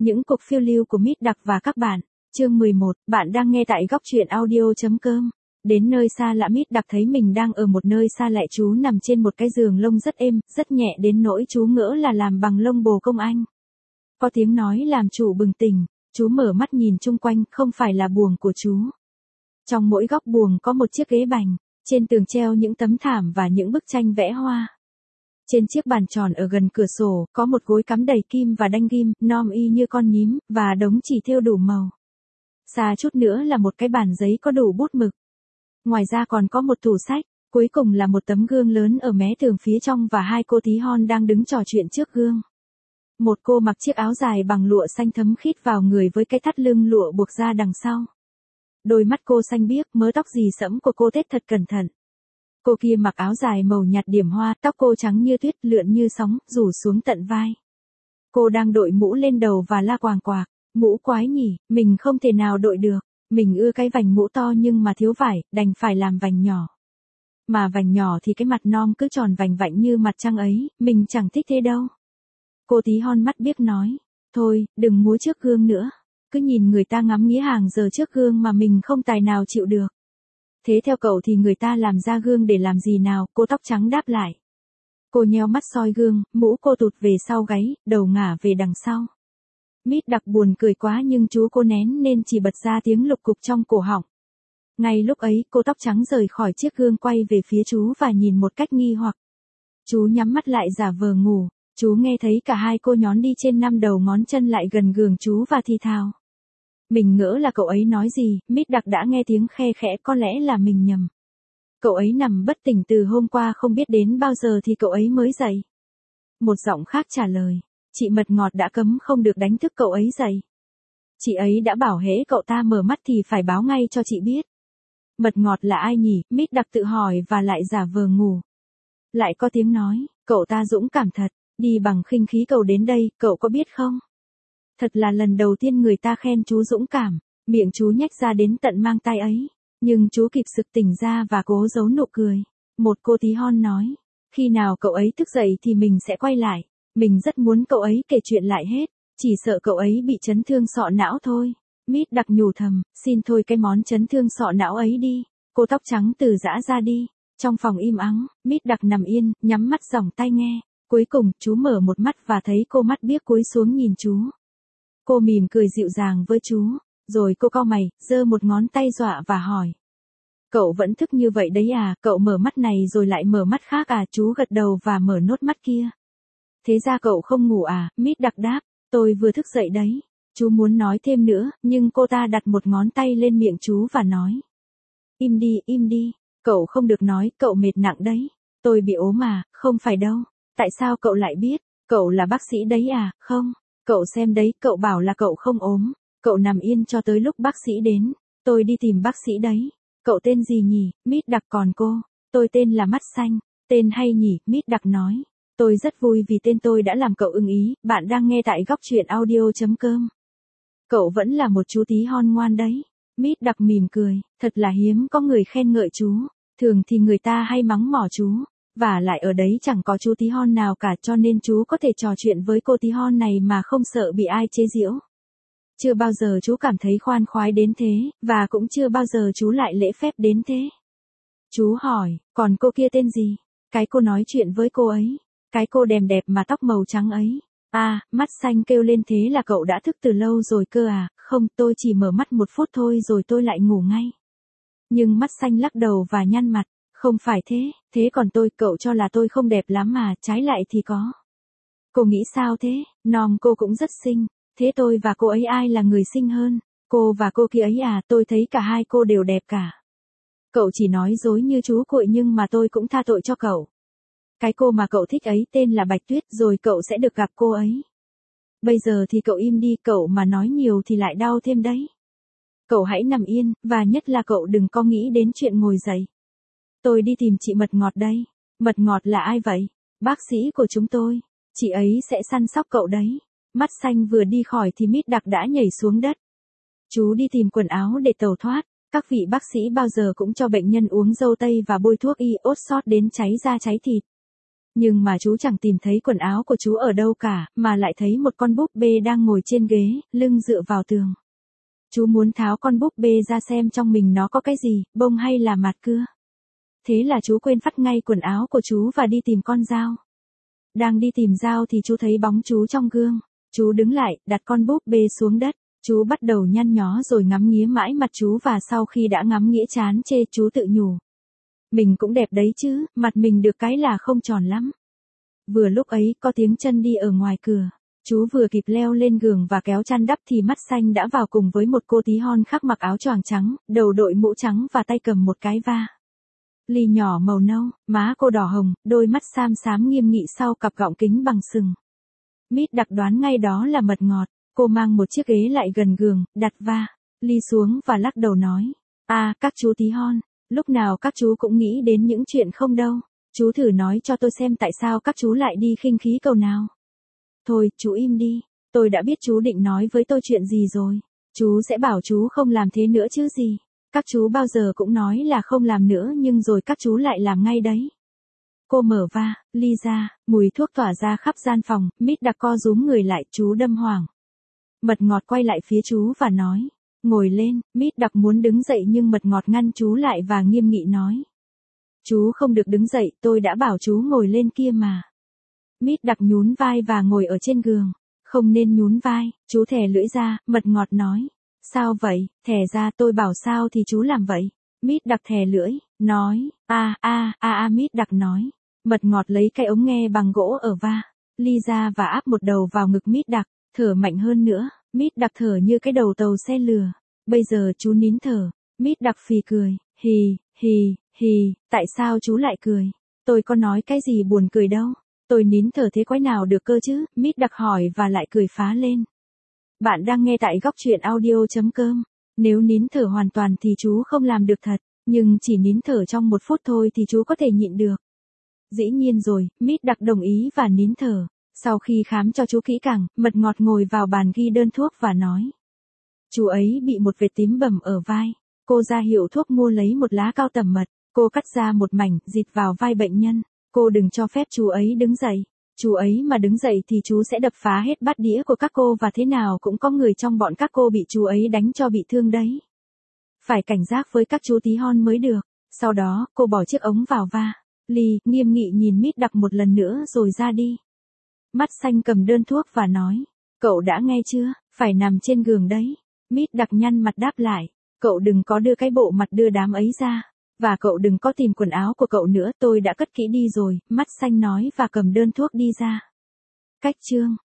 Những cuộc phiêu lưu của Mít Đặc và các bạn. Chương 11, bạn đang nghe tại góc truyện audio.com. Đến nơi xa lạ, Mít Đặc thấy mình đang ở một nơi xa lạ. Chú nằm trên một cái giường lông rất êm, rất nhẹ đến nỗi chú ngỡ là làm bằng lông bồ công anh. Có tiếng nói làm chủ bừng tỉnh, chú mở mắt nhìn chung quanh, không phải là buồng của chú. Trong mỗi góc buồng có một chiếc ghế bành, trên tường treo những tấm thảm và những bức tranh vẽ hoa. Trên chiếc bàn tròn ở gần cửa sổ, có một gối cắm đầy kim và đanh ghim, nom y như con nhím, và đống chỉ thêu đủ màu. Xa chút nữa là một cái bàn giấy có đủ bút mực. Ngoài ra còn có một tủ sách, cuối cùng là một tấm gương lớn ở mé tường phía trong và hai cô tí hon đang đứng trò chuyện trước gương. Một cô mặc chiếc áo dài bằng lụa xanh thấm khít vào người với cái thắt lưng lụa buộc ra đằng sau. Đôi mắt cô xanh biếc, mớ tóc dì sẫm của cô tết thật cẩn thận. Cô kia mặc áo dài màu nhạt điểm hoa, tóc cô trắng như tuyết, lượn như sóng, rủ xuống tận vai. Cô đang đội mũ lên đầu và la quàng quạc, mũ quái nhỉ, mình không thể nào đội được, mình ưa cái vành mũ to nhưng mà thiếu vải, đành phải làm vành nhỏ. Mà vành nhỏ thì cái mặt non cứ tròn vành vạnh như mặt trăng ấy, mình chẳng thích thế đâu. Cô tí hon mắt biếc nói, thôi, đừng múa trước gương nữa, cứ nhìn người ta ngắm nghía hàng giờ trước gương mà mình không tài nào chịu được. Thế theo cậu thì người ta làm ra gương để làm gì nào? Cô tóc trắng đáp lại. Cô nheo mắt soi gương, mũ cô tụt về sau gáy, đầu ngả về đằng sau. Mít Đặc buồn cười quá nhưng chú cô nén nên chỉ bật ra tiếng lục cục trong cổ họng. Ngay lúc ấy, cô tóc trắng rời khỏi chiếc gương quay về phía chú và nhìn một cách nghi hoặc. Chú nhắm mắt lại giả vờ ngủ, chú nghe thấy cả hai cô nhón đi trên 5 đầu ngón chân lại gần giường chú và thì thào. Mình ngỡ là cậu ấy nói gì, Mít Đặc đã nghe tiếng khe khẽ, có lẽ là mình nhầm. Cậu ấy nằm bất tỉnh từ hôm qua, không biết đến bao giờ thì cậu ấy mới dậy. Một giọng khác trả lời, chị Mật Ngọt đã cấm không được đánh thức cậu ấy dậy. Chị ấy đã bảo hễ cậu ta mở mắt thì phải báo ngay cho chị biết. Mật Ngọt là ai nhỉ? Mít Đặc tự hỏi và lại giả vờ ngủ. Lại có tiếng nói, cậu ta dũng cảm thật, đi bằng khinh khí cầu đến đây, cậu có biết không? Thật là lần đầu tiên người ta khen chú dũng cảm, miệng chú nhếch ra đến tận mang tai ấy. Nhưng chú kịp sực tỉnh ra và cố giấu nụ cười. Một cô tí hon nói, khi nào cậu ấy thức dậy thì mình sẽ quay lại. Mình rất muốn cậu ấy kể chuyện lại hết, chỉ sợ cậu ấy bị chấn thương sọ não thôi. Mít Đặc nhủ thầm, xin thôi cái món chấn thương sọ não ấy đi. Cô tóc trắng từ giã ra đi. Trong phòng im ắng, Mít Đặc nằm yên, nhắm mắt giỏng tai nghe. Cuối cùng, chú mở một mắt và thấy cô mắt biếc cúi xuống nhìn chú. Cô mỉm cười dịu dàng với chú, rồi cô cau mày, giơ một ngón tay dọa và hỏi. Cậu vẫn thức như vậy đấy à? Cậu mở mắt này rồi lại mở mắt khác à? Chú gật đầu và mở nốt mắt kia. Thế ra cậu không ngủ à? Mít Đặc đáp, tôi vừa thức dậy đấy. Chú muốn nói thêm nữa, nhưng cô ta đặt một ngón tay lên miệng chú và nói. Im đi, cậu không được nói, cậu mệt nặng đấy. Tôi bị ốm à? Không phải đâu. Tại sao cậu lại biết? Cậu là bác sĩ đấy à? Không. Cậu xem đấy, cậu bảo là cậu không ốm. Cậu nằm yên cho tới lúc bác sĩ đến. Tôi đi tìm bác sĩ đấy. Cậu tên gì nhỉ? Mít Đặc. Còn cô? Tôi tên là Mắt Xanh. Tên hay nhỉ? Mít Đặc nói. Tôi rất vui vì tên tôi đã làm cậu ưng ý. Bạn đang nghe tại góc truyện audio.com. Cậu vẫn là một chú tí hon ngoan đấy. Mít Đặc mỉm cười. Thật là hiếm có người khen ngợi chú. Thường thì người ta hay mắng mỏ chú. Và lại ở đấy chẳng có chú tí hon nào cả, cho nên chú có thể trò chuyện với cô tí hon này mà không sợ bị ai chế giễu. Chưa bao giờ chú cảm thấy khoan khoái đến thế, và cũng chưa bao giờ chú lại lễ phép đến thế. Chú hỏi, còn cô kia tên gì? Cái cô nói chuyện với cô ấy. Cái cô đềm đẹp mà tóc màu trắng ấy. À, Mắt Xanh kêu lên, thế là cậu đã thức từ lâu rồi cơ à? Không, tôi chỉ mở mắt một phút thôi rồi tôi lại ngủ ngay. Nhưng Mắt Xanh lắc đầu và nhăn mặt. Không phải thế, thế còn tôi, cậu cho là tôi không đẹp lắm mà, trái lại thì có. Cô nghĩ sao thế? Cô cũng rất xinh, thế tôi và cô ấy ai là người xinh hơn? Cô và cô kia ấy à? Tôi thấy cả hai cô đều đẹp cả. Cậu chỉ nói dối như chú cuội nhưng mà tôi cũng tha tội cho cậu. Cái cô mà cậu thích ấy tên là Bạch Tuyết, rồi cậu sẽ được gặp cô ấy. Bây giờ thì cậu im đi, cậu mà nói nhiều thì lại đau thêm đấy. Cậu hãy nằm yên, và nhất là cậu đừng có nghĩ đến chuyện ngồi dậy. Tôi đi tìm chị Mật Ngọt đây. Mật Ngọt là ai vậy? Bác sĩ của chúng tôi. Chị ấy sẽ săn sóc cậu đấy. Mắt Xanh vừa đi khỏi thì Mít Đặc đã nhảy xuống đất. Chú đi tìm quần áo để tẩu thoát. Các vị bác sĩ bao giờ cũng cho bệnh nhân uống dâu tây và bôi thuốc iốt sót đến cháy da cháy thịt. Nhưng mà chú chẳng tìm thấy quần áo của chú ở đâu cả, mà lại thấy một con búp bê đang ngồi trên ghế, lưng dựa vào tường. Chú muốn tháo con búp bê ra xem trong mình nó có cái gì, bông hay là mạt cưa. Thế là chú quên phắt ngay quần áo của chú và đi tìm con dao. Đang đi tìm dao thì chú thấy bóng chú trong gương. Chú đứng lại, đặt con búp bê xuống đất. Chú bắt đầu nhăn nhó rồi ngắm nghía mãi mặt chú và sau khi đã ngắm nghía chán chê chú tự nhủ. Mình cũng đẹp đấy chứ, mặt mình được cái là không tròn lắm. Vừa lúc ấy có tiếng chân đi ở ngoài cửa. Chú vừa kịp leo lên giường và kéo chăn đắp thì mắt xanh đã vào cùng với một cô tí hon khác mặc áo choàng trắng, đầu đội mũ trắng và tay cầm một cái va. Ly nhỏ màu nâu, má cô đỏ hồng, đôi mắt xám xám nghiêm nghị sau cặp gọng kính bằng sừng. Mít đặc đoán ngay đó là mật ngọt, cô mang một chiếc ghế lại gần giường, đặt va. Ly xuống và lắc đầu nói. Các chú tí hon, lúc nào các chú cũng nghĩ đến những chuyện không đâu. Chú thử nói cho tôi xem tại sao các chú lại đi khinh khí cầu nào. Thôi, chú im đi, tôi đã biết chú định nói với tôi chuyện gì rồi. Chú sẽ bảo chú không làm thế nữa chứ gì. Các chú bao giờ cũng nói là không làm nữa nhưng rồi các chú lại làm ngay đấy. Cô mở va, ly ra, mùi thuốc tỏa ra khắp gian phòng, Mít đặc co rúm người lại, chú đâm hoàng. Mật ngọt quay lại phía chú và nói. Ngồi lên, Mít đặc muốn đứng dậy nhưng mật ngọt ngăn chú lại và nghiêm nghị nói. Chú không được đứng dậy, tôi đã bảo chú ngồi lên kia mà. Mít đặc nhún vai và ngồi ở trên giường. Không nên nhún vai, chú thè lưỡi ra, mật ngọt nói. Sao vậy, thè ra tôi bảo sao thì chú làm vậy. Mít đặc thè lưỡi, nói, Mít đặc nói. Mật ngọt lấy cái ống nghe bằng gỗ ở va. Ly ra và áp một đầu vào ngực Mít đặc, thở mạnh hơn nữa. Mít đặc thở như cái đầu tàu xe lừa. Bây giờ chú nín thở. Mít đặc phì cười, hì, tại sao chú lại cười? Tôi có nói cái gì buồn cười đâu. Tôi nín thở thế quái nào được cơ chứ? Mít đặc hỏi và lại cười phá lên. Bạn đang nghe tại góc truyện audio.com. Nếu nín thở hoàn toàn thì chú không làm được thật, nhưng chỉ nín thở trong 1 phút thôi thì chú có thể nhịn được. Dĩ nhiên rồi, Mít đặc đồng ý và nín thở. Sau khi khám cho chú kỹ càng, mật ngọt ngồi vào bàn ghi đơn thuốc và nói. Chú ấy bị một vệt tím bầm ở vai. Cô ra hiệu thuốc mua lấy một lá cao tẩm mật. Cô cắt ra một mảnh, dịt vào vai bệnh nhân. Cô đừng cho phép chú ấy đứng dậy. Chú ấy mà đứng dậy thì chú sẽ đập phá hết bát đĩa của các cô và thế nào cũng có người trong bọn các cô bị chú ấy đánh cho bị thương đấy. Phải cảnh giác với các chú tí hon mới được. Sau đó, cô bỏ chiếc ống vào va. Ly, nghiêm nghị nhìn Mít đặc một lần nữa rồi ra đi. Mắt xanh cầm đơn thuốc và nói. Cậu đã nghe chưa, phải nằm trên giường đấy. Mít đặc nhăn mặt đáp lại. Cậu đừng có đưa cái bộ mặt đưa đám ấy ra. Và cậu đừng có tìm quần áo của cậu nữa, tôi đã cất kỹ đi rồi, mắt xanh nói và cầm đơn thuốc đi ra. Cách chương